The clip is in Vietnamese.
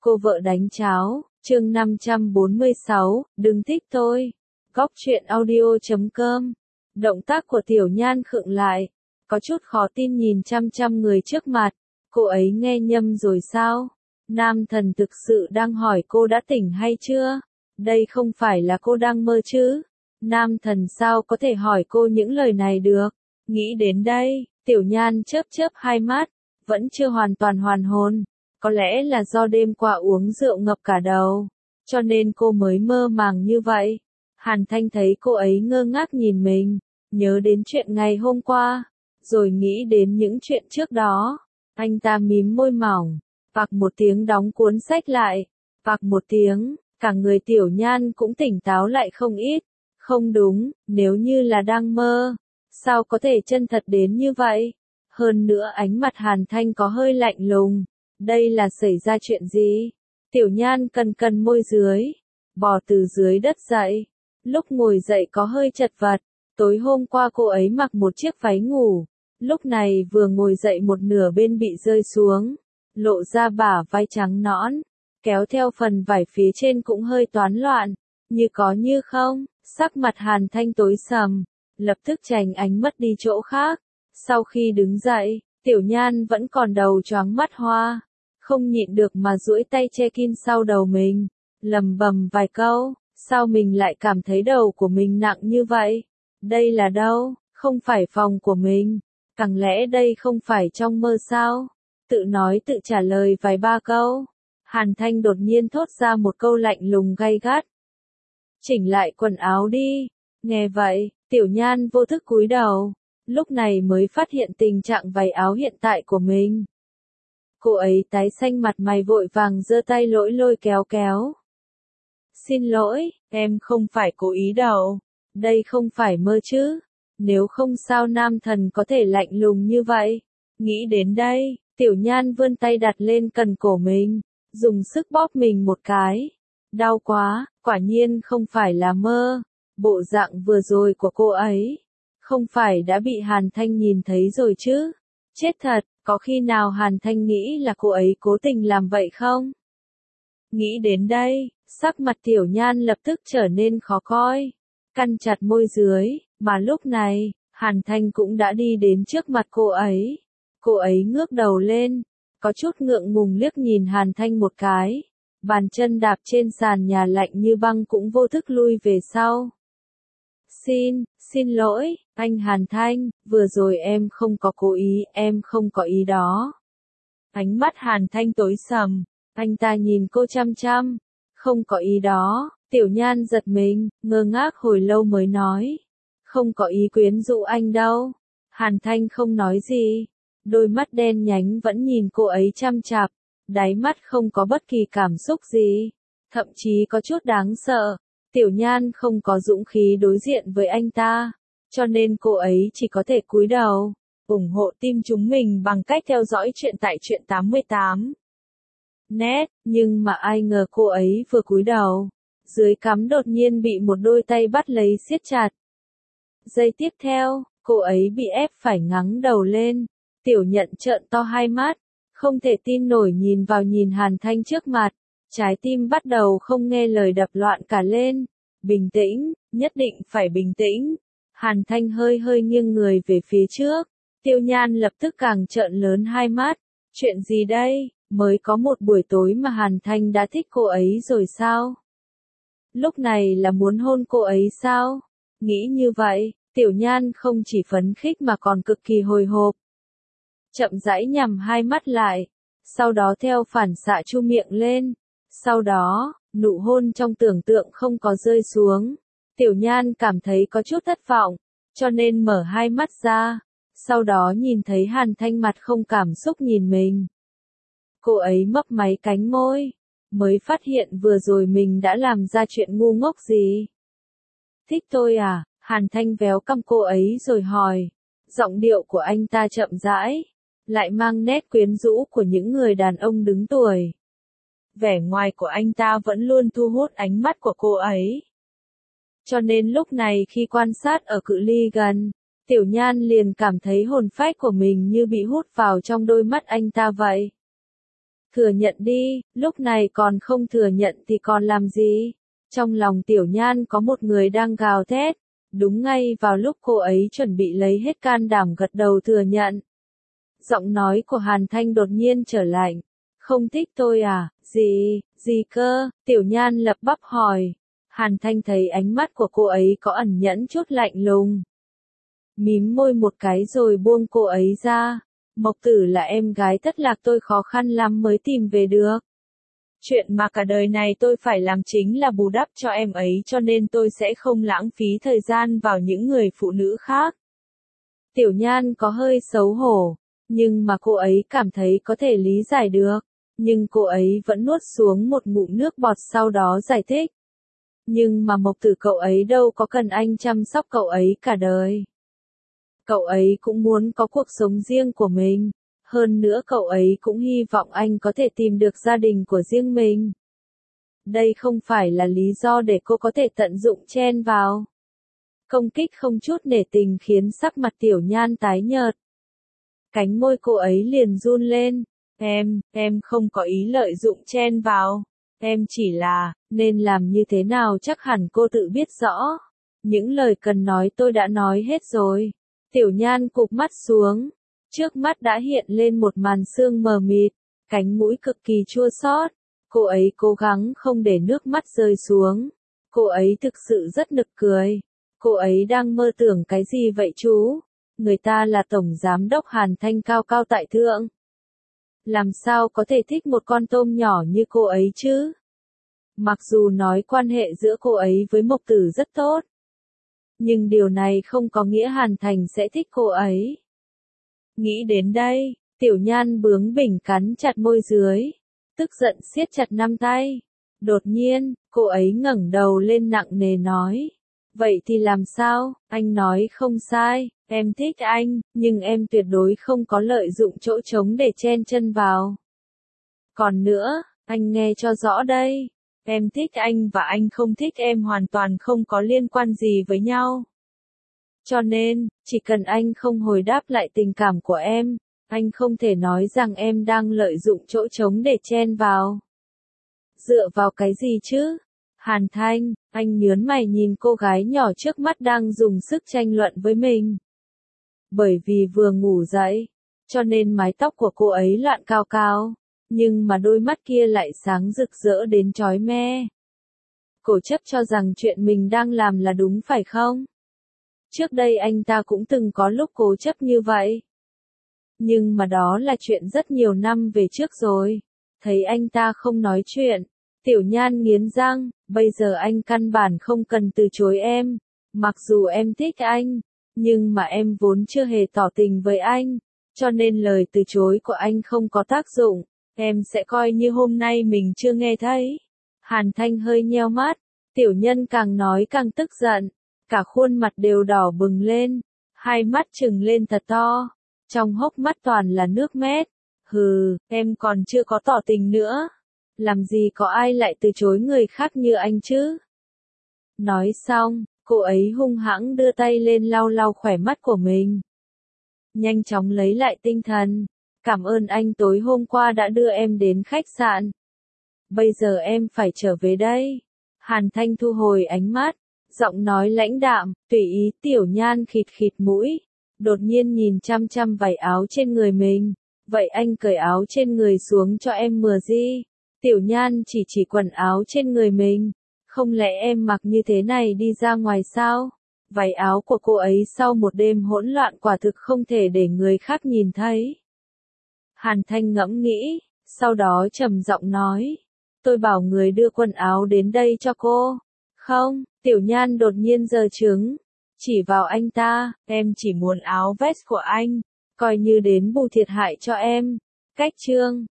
Cô vợ đánh cháo, chương 546, đừng thích tôi. Góc truyện audio.com. Động tác của Tiểu Nhan khựng lại, có chút khó tin nhìn chăm chăm người trước mặt. Cô ấy nghe nhầm rồi sao? Nam thần thực sự đang hỏi cô đã tỉnh hay chưa? Đây không phải là cô đang mơ chứ? Nam thần sao có thể hỏi cô những lời này được? Nghĩ đến đây, Tiểu Nhan chớp chớp hai mắt, vẫn chưa hoàn toàn hoàn hồn. Có lẽ là do đêm qua uống rượu ngập cả đầu, cho nên cô mới mơ màng như vậy. Hàn Thanh thấy cô ấy ngơ ngác nhìn mình, nhớ đến chuyện ngày hôm qua, rồi nghĩ đến những chuyện trước đó. Anh ta mím môi mỏng, phạc một tiếng đóng cuốn sách lại, phạc một tiếng, cả người Tiểu Nhan cũng tỉnh táo lại không ít. Không đúng, nếu như là đang mơ, sao có thể chân thật đến như vậy? Hơn nữa ánh mặt Hàn Thanh có hơi lạnh lùng. Đây là xảy ra chuyện gì? Tiểu Nhan cần môi dưới, bò từ dưới đất dậy. Lúc ngồi dậy có hơi chật vật, tối hôm qua cô ấy mặc một chiếc váy ngủ, lúc này vừa ngồi dậy một nửa bên bị rơi xuống, lộ ra bả vai trắng nõn, kéo theo phần vải phía trên cũng hơi toán loạn, như có như không. Sắc mặt Hàn Thanh tối sầm, lập tức tránh ánh mắt đi chỗ khác. Sau khi đứng dậy, Tiểu Nhan vẫn còn đầu choáng mắt hoa, không nhịn được mà duỗi tay che kín sau đầu mình, lầm bầm vài câu. Sao mình lại cảm thấy đầu của mình nặng như vậy? Đây là đâu? Không phải phòng của mình. Chẳng lẽ đây không phải trong mơ sao? Tự nói tự trả lời vài ba câu. Hàn Thanh đột nhiên thốt ra một câu lạnh lùng gay gắt. Chỉnh lại quần áo đi. Nghe vậy, Tiểu Nhan vô thức cúi đầu, lúc này mới phát hiện tình trạng váy áo hiện tại của mình. Cô ấy tái xanh mặt mày vội vàng giơ tay lôi kéo. Xin lỗi, em không phải cố ý đâu. Đây không phải mơ chứ. Nếu không sao nam thần có thể lạnh lùng như vậy. Nghĩ đến đây, Tiểu Nhan vươn tay đặt lên cần cổ mình, dùng sức bóp mình một cái. Đau quá, quả nhiên không phải là mơ. Bộ dạng vừa rồi của cô ấy, không phải đã bị Hàn Thanh nhìn thấy rồi chứ? Chết thật, có khi nào Hàn Thanh nghĩ là cô ấy cố tình làm vậy không? Nghĩ đến đây, sắc mặt Tiểu Nhan lập tức trở nên khó coi, cắn chặt môi dưới, mà lúc này, Hàn Thanh cũng đã đi đến trước mặt cô ấy. Cô ấy ngước đầu lên, có chút ngượng ngùng liếc nhìn Hàn Thanh một cái, bàn chân đạp trên sàn nhà lạnh như băng cũng vô thức lui về sau. Xin lỗi, anh Hàn Thanh, vừa rồi em không có cố ý, em không có ý đó. Ánh mắt Hàn Thanh tối sầm, anh ta nhìn cô chăm chăm, không có ý đó. Tiểu Nhan giật mình, ngơ ngác hồi lâu mới nói, không có ý quyến rũ anh đâu. Hàn Thanh không nói gì, đôi mắt đen nhánh vẫn nhìn cô ấy chăm chạp, đáy mắt không có bất kỳ cảm xúc gì, thậm chí có chút đáng sợ. Tiểu Nhan không có dũng khí đối diện với anh ta, cho nên cô ấy chỉ có thể cúi đầu. Ủng hộ team chúng mình bằng cách theo dõi chuyện tại truyện 88. Net, nhưng mà ai ngờ cô ấy vừa cúi đầu, dưới cắm đột nhiên bị một đôi tay bắt lấy siết chặt. Giây tiếp theo, cô ấy bị ép phải ngẩng đầu lên. Tiểu Nhận trợn to hai mắt, không thể tin nổi nhìn Hàn Thanh trước mặt. Trái tim bắt đầu không nghe lời đập loạn cả lên. Bình tĩnh, nhất định phải bình tĩnh. Hàn Thanh hơi nghiêng người về phía trước. Tiểu Nhan lập tức càng trợn lớn hai mắt. Chuyện gì đây? Mới có một buổi tối mà Hàn Thanh đã thích cô ấy rồi sao? Lúc này là muốn hôn cô ấy sao? Nghĩ như vậy, Tiểu Nhan không chỉ phấn khích mà còn cực kỳ hồi hộp. Chậm rãi nhắm hai mắt lại, sau đó theo phản xạ chu miệng lên. Sau đó, nụ hôn trong tưởng tượng không có rơi xuống. Tiểu Nhan cảm thấy có chút thất vọng, cho nên mở hai mắt ra. Sau đó nhìn thấy Hàn Thanh mặt không cảm xúc nhìn mình. Cô ấy mấp máy cánh môi, mới phát hiện vừa rồi mình đã làm ra chuyện ngu ngốc gì. Thích tôi à? Hàn Thanh véo cằm cô ấy rồi hỏi. Giọng điệu của anh ta chậm rãi, lại mang nét quyến rũ của những người đàn ông đứng tuổi. Vẻ ngoài của anh ta vẫn luôn thu hút ánh mắt của cô ấy. Cho nên lúc này khi quan sát ở cự ly gần, Tiểu Nhan liền cảm thấy hồn phách của mình như bị hút vào trong đôi mắt anh ta vậy. Thừa nhận đi, lúc này còn không thừa nhận thì còn làm gì? Trong lòng Tiểu Nhan có một người đang gào thét. Đúng ngay vào lúc cô ấy chuẩn bị lấy hết can đảm gật đầu thừa nhận. Giọng nói của Hàn Thanh đột nhiên trở lạnh. Không thích tôi à? Gì cơ? Tiểu Nhan lập bắp hỏi. Hàn Thanh thấy ánh mắt của cô ấy có ẩn nhẫn chút lạnh lùng. Mím môi một cái rồi buông cô ấy ra. Mộc Tử là em gái thất lạc tôi khó khăn lắm mới tìm về được. Chuyện mà cả đời này tôi phải làm chính là bù đắp cho em ấy, cho nên tôi sẽ không lãng phí thời gian vào những người phụ nữ khác. Tiểu Nhan có hơi xấu hổ, nhưng mà cô ấy cảm thấy có thể lý giải được. Nhưng cô ấy vẫn nuốt xuống một ngụm nước bọt sau đó giải thích. Nhưng mà Mộc Tử cậu ấy đâu có cần anh chăm sóc cậu ấy cả đời. Cậu ấy cũng muốn có cuộc sống riêng của mình. Hơn nữa cậu ấy cũng hy vọng anh có thể tìm được gia đình của riêng mình. Đây không phải là lý do để cô có thể tận dụng chen vào. Công kích không chút nể tình khiến sắc mặt Tiểu Nhan tái nhợt. Cánh môi cô ấy liền run lên. Em không có ý lợi dụng chen vào. Em chỉ là, nên làm như thế nào chắc hẳn cô tự biết rõ. Những lời cần nói tôi đã nói hết rồi. Tiểu Nhan cụp mắt xuống. Trước mắt đã hiện lên một màn sương mờ mịt, cánh mũi cực kỳ chua xót. Cô ấy cố gắng không để nước mắt rơi xuống. Cô ấy thực sự rất nực cười. Cô ấy đang mơ tưởng cái gì vậy chú? Người ta là Tổng Giám đốc Hàn Thanh cao cao tại thượng. Làm sao có thể thích một con tôm nhỏ như cô ấy chứ? Mặc dù nói quan hệ giữa cô ấy với Mộc Tử rất tốt. Nhưng điều này không có nghĩa Hàn Thành sẽ thích cô ấy. Nghĩ đến đây, Tiểu Nhan bướng bỉnh cắn chặt môi dưới, tức giận siết chặt nắm tay. Đột nhiên, cô ấy ngẩng đầu lên nặng nề nói. Vậy thì làm sao? Anh nói không sai, em thích anh, nhưng em tuyệt đối không có lợi dụng chỗ trống để chen chân vào. Còn nữa, anh nghe cho rõ đây. Em thích anh và anh không thích em hoàn toàn không có liên quan gì với nhau. Cho nên, chỉ cần anh không hồi đáp lại tình cảm của em, anh không thể nói rằng em đang lợi dụng chỗ trống để chen vào. Dựa vào cái gì chứ? Hàn Thanh, anh nhướng mày nhìn cô gái nhỏ trước mắt đang dùng sức tranh luận với mình. Bởi vì vừa ngủ dậy, cho nên mái tóc của cô ấy loạn cao cao, nhưng mà đôi mắt kia lại sáng rực rỡ đến chói me. Cô chấp cho rằng chuyện mình đang làm là đúng phải không? Trước đây anh ta cũng từng có lúc cố chấp như vậy. Nhưng mà đó là chuyện rất nhiều năm về trước rồi. Thấy anh ta không nói chuyện, Tiểu Nhan nghiến răng, bây giờ anh căn bản không cần từ chối em. Mặc dù em thích anh, nhưng mà em vốn chưa hề tỏ tình với anh, cho nên lời từ chối của anh không có tác dụng. Em sẽ coi như hôm nay mình chưa nghe thấy. Hàn Thanh hơi nheo mắt, Tiểu Nhân càng nói càng tức giận. Cả khuôn mặt đều đỏ bừng lên, hai mắt trừng lên thật to, trong hốc mắt toàn là nước mét. Hừ, em còn chưa có tỏ tình nữa. Làm gì có ai lại từ chối người khác như anh chứ? Nói xong, cô ấy hung hãng đưa tay lên lau lau khỏe mắt của mình. Nhanh chóng lấy lại tinh thần. Cảm ơn anh tối hôm qua đã đưa em đến khách sạn. Bây giờ em phải trở về đây. Hàn Thanh thu hồi ánh mắt. Giọng nói lãnh đạm, tùy ý. Tiểu Nhan khịt khịt mũi, đột nhiên nhìn chăm chăm vải áo trên người mình. Vậy anh cởi áo trên người xuống cho em mừa gì? Tiểu Nhan chỉ quần áo trên người mình. Không lẽ em mặc như thế này đi ra ngoài sao? Váy áo của cô ấy sau một đêm hỗn loạn quả thực không thể để người khác nhìn thấy. Hàn Thanh ngẫm nghĩ, sau đó trầm giọng nói. Tôi bảo người đưa quần áo đến đây cho cô. Không, Tiểu Nhan đột nhiên giơ trứng, chỉ vào anh ta, em chỉ muốn áo vest của anh, coi như đến bù thiệt hại cho em. Cách chương